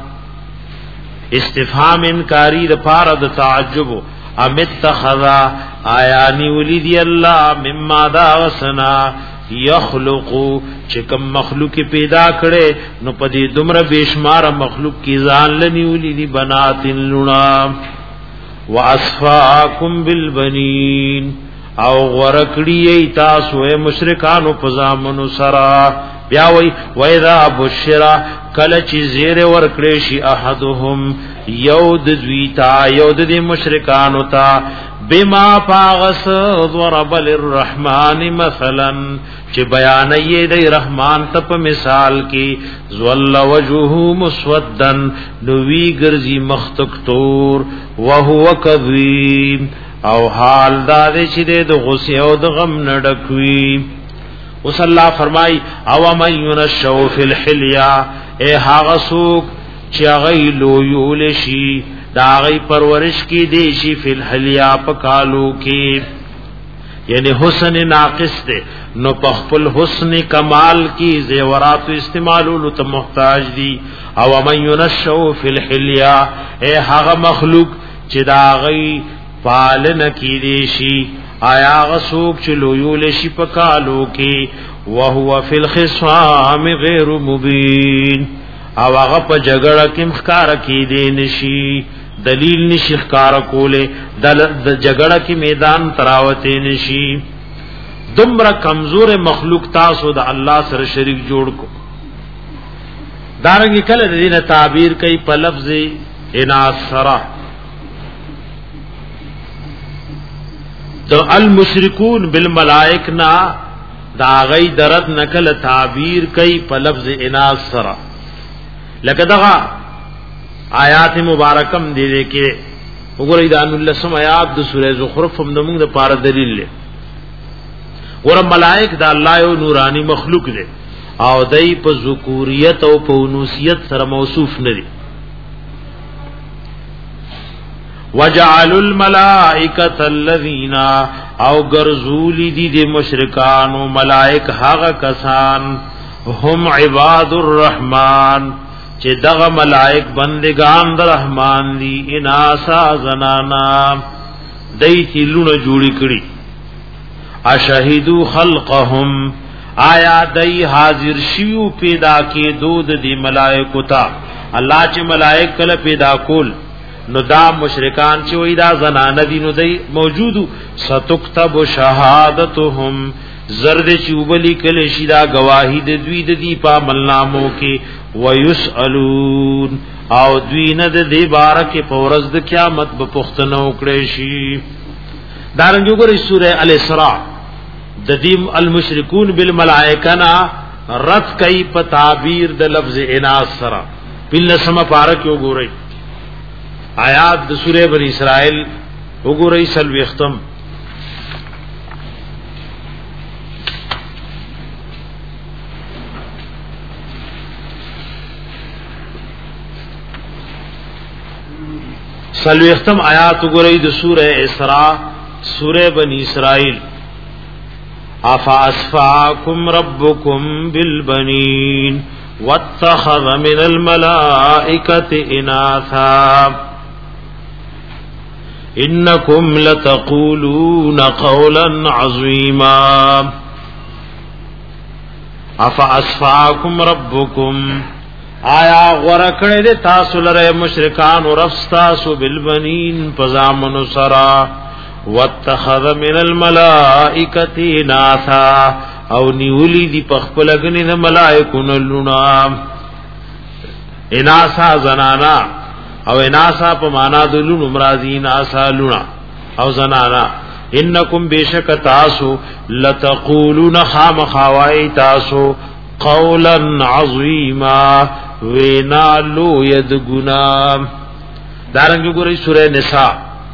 استفهام انکاری د پاره د تعجب ام اتخذ آیانی ولید الله مما دا وسنا یخلق چې کوم مخلوق پیدا کړي نو پدې دومره بشمار مخلوق کی ځان لنی ولید بنات لنا واسفاکم بالبنین او ورکړی تاسو مشرکان په ځامنو سرا بیا وی وایذا بشرا کله چې زیر ورکړې شي احدهم یود دویتا یود د مشرکان وتا بما پاغس ضرب للرحمن مثلا چې بیان یې د رحمان ته په مثال کې ذل وجهه مسودن نوی ګرځي مختکتور وهو کذیم او حال دا چې د غصه او د غم نډکوي وصلی الله فرمای او من ينشو فی الحلیا اے هاغه سوق چې هغه لویول شي دا غي پرورش کی دی شي فی الحلیا پکالو کې یعنی حسن ناقص دے نو پخپل حسن کمال کی زیورات استعمالولو ته محتاج دی او من ينشو فی الحلیا اے هاغه مخلوق چې دا غي پالن کی دی شي آیا غسوک چلو یول شي پکالو کې وهو فی الخصام غیر مبین او هغه په جګړه کې مخکار کې دی نشي دلیل نشي ښکار کوله د جګړه کې میدان تراوته نشي دمر کمزور مخلوق تاسو د الله سره شریک جوړ کو دارنګ کله د دینه تعبیر کوي په لفظ اناث سره تو المشرکون بالملائکنا دا غی درد نکل تعبیر کئی پا لفظ اناث سرا لکه دغا آیات مبارکم دی دے کے وګورئ دا ان لسم آیات د سورہ زخرف هم د موږ د پاره دلیل له ور ملائک دا الله یو نورانی مخلوق دی او دای په ذکوریت او په انوثیت سره موصوف نه دي. وجعلوا الملائکه الذین او غرزول دي د مشرکان او ملائک هغه کسان هم عباد الرحمن چې دغه ملائک بندگان د رحمان دي اناسا زنانا دای چې لونه جوړی کړي اشهدوا خلقهم آیا دای حاضر شیو پیدا کې دود دی ملائکو تا الله چې ملائک کله پیدا کول نو دا مشرکان چې وای دا زنانه دي نو دای موجودو ستكتب شهادتهم زرد چوبلی کله شي دا گواہی د دوی د دی په ملنامو کې ويسالون او دوی نه د دې بارکه په ورځ د قیامت په پختنو کړي شي. دارنګ وګورئ سوره الاسراء د دې المشرکون بالملائکنا رد کای په تعبیر د لفظ اناث سره بل سم پارک وګورئ آیات د سوره بنی اسرائیل وګورئ سلوي ختم سلوي ختم آیات وګورئ د سوره اسراء سوره بنی اسرائیل افا اسفاکم ربکم بالبنین واتخذ من الملائکة اناثا انکم لتقولون قولا عظیما افا اسفاکم ربکم آیا غرکڑے دے تاسو لرے مشرکان و رفستاسو بالبنین پزامن سرا واتخذ من الملائکة اناثا او نیولی دی پخپلگنی دا ملائکون اللونا اناسا زنانا او اناسا پا مانا دلون امراضی اناسا لونا او زنانا انکم بیشک تاسو لتقولون خام خوائی تاسو قولا عظیما وینا لو یدگنا. دارنگی گو رئی سورہ نساء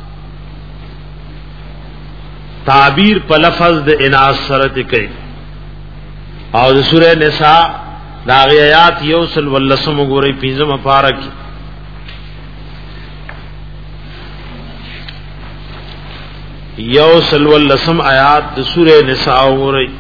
تعبیر په لفظ د اناث سره کوي او د سوره نساء دا آیات یو سل ولسم غوري پنځمه پارا کې یو سل ولسم آیات د سوره نساء غوري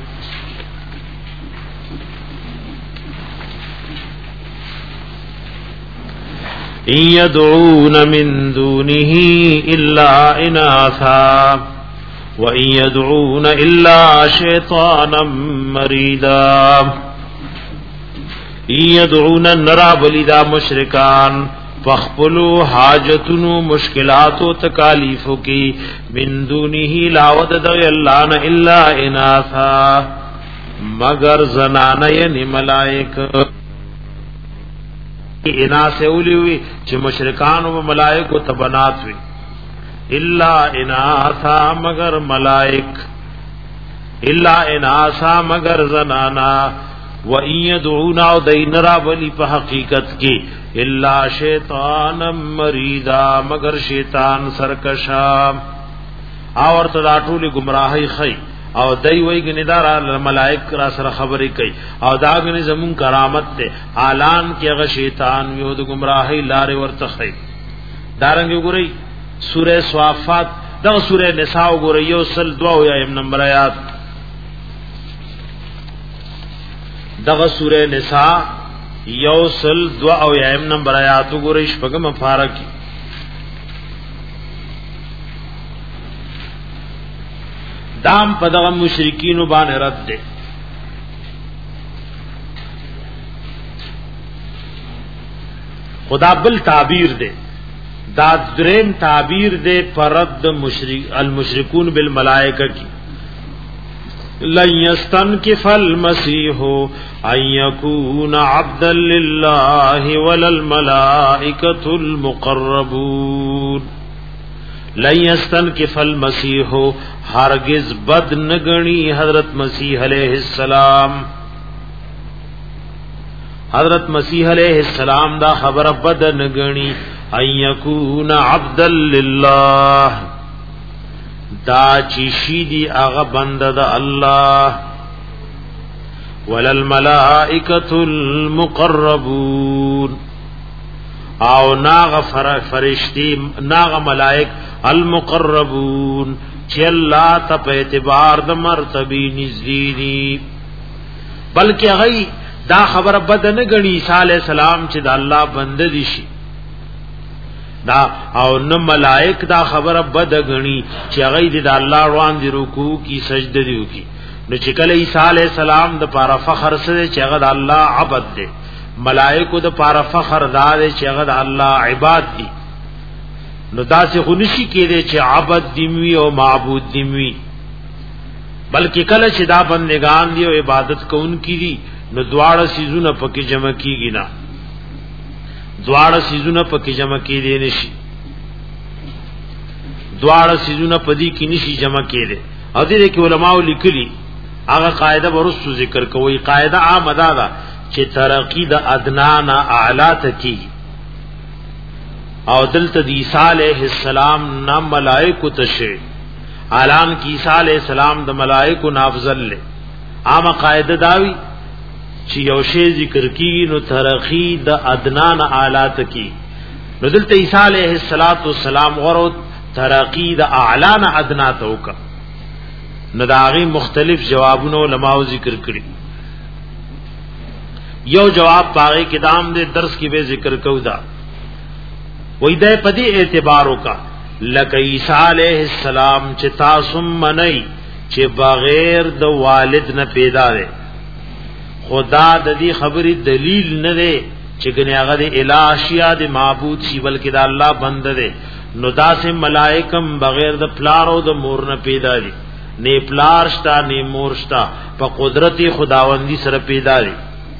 ان يدعون من دونه الا اناثا وَإِن يَدْعُونَ إِلَّا شَيْطَانًا مَرِيدًا إِن يَدْعُونَ نَرَابَلِدَا مشرکان فَخْپُلُوا حاجتنو مشکلاتو تکالیفو کی من دونه لاود دغی اللہ نا الا اناثا مگر زنانا یعنی ملائک اناث اولی ہوئی چھ مشرکانو و ملائکو تبنات ہوئی الا اناثا مگر ملائک الا اناثا مگر زنانا و ان يدعونا دین را ولی په حقیقت کی الا شیطان مریدا مگر شیطان سرکشا اور تدا ټول گمراهی خی او دای وی گنیدار ملائک را سره خبرې کوي او دا غنی زمون کرامت ته اعلان کیغه شیطان یو د گمراهی لارې ورته خی. دارنګ ګورئ سورہ صافات دا سورہ نساء ګورئ یو سل دوا یا یم نمبر آیات دا سورہ نساء یو سل دوا او یم نمبر آیات ګورئ شپږم فارق دام په دغه مشرکین باندې رد ده. خدا بل تعبیر ده دا دریم تعبیر دے فرد مشرک المشرکون بالملائکہ کی لن یستنکف المسیح ان یکون عبدا للہ وللملائکۃ المقربون. لن یستنکف المسیح ہرگز بد نگنی حضرت مسیح علیہ السلام حضرت مسیح علیہ السلام دا خبر بد نگنی ان یکون عبدا للہ دا چی شیدی آغا بند دا اللہ وللملائکۃ المقربون او ناغ فرشتي ناغ ملائک المقربون چې الله ته په اعتبار د مرتبه نږدې بلکې هغه دا خبره بد نه غني عیسی علی السلام چې د الله بنده دي شي دا او نه ملائک دا خبره بد غني چې هغه د الله روان دي رکوع کی سجده دی کی نو چې کله عیسی علی السلام د پاره فخر سره چې هغه د الله عبد دي ملائکو د پاره فخر دار چې هغه د الله عباد دي نو دا چې خنشي کېږي چې عبد دیموي او معبود دیموي بلکې کله چې دا بندگان دي او عبادت کوونکي دي نو دواړه سيزونه پکې جمع کیږي نه دواړه سيزونه پکې جمع کېدي نشي دواړه سيزونه پدې کې نشي جمع کېدي او دې کې علماو لیکلي هغه قاعده ورسو ذکر کوي قاعده عامه ده چې ترقی د ادنا نه اعلی ته کی او دلته د عیسی علیه السلام نام ملائکه تشه اعلان کی عیسی علیہ السلام د ملائکه افضل له عامه قاعده داوی چې یو شی ذکر کیږي نو ترقی د ادنا نه اعلی ته کی نو دلته عیسی علیہ السلام غرو ترقی د اعلی نه ادنا ته وک نو داغي مختلف جوابونه علماء ذکر کړي یو جواب پاره کتاب دے درس کی به ذکر کو دا وې دې پدی اعتبارو کا لک عیسی علیہ السلام چې تاسو منئ چې بغیر د والد نه پیدا ده خدا د دې خبرې دلیل نه ده چې ګنې هغه د الہشیا د معبود سی بلکې د الله بنده ده نو داسې ملائکم بغیر د پلار او د مور نه پیدا دي نه پلار شتا نه مور شتا په قدرت خداوندی سره پیدا دي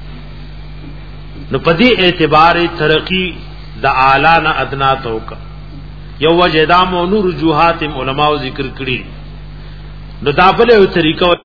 نو پدی اعتبار ترقی د اعلی نه ادنا توکا یو وجدام او نور رجوحات علماء ذکر کړي نو دا بل یو طریقه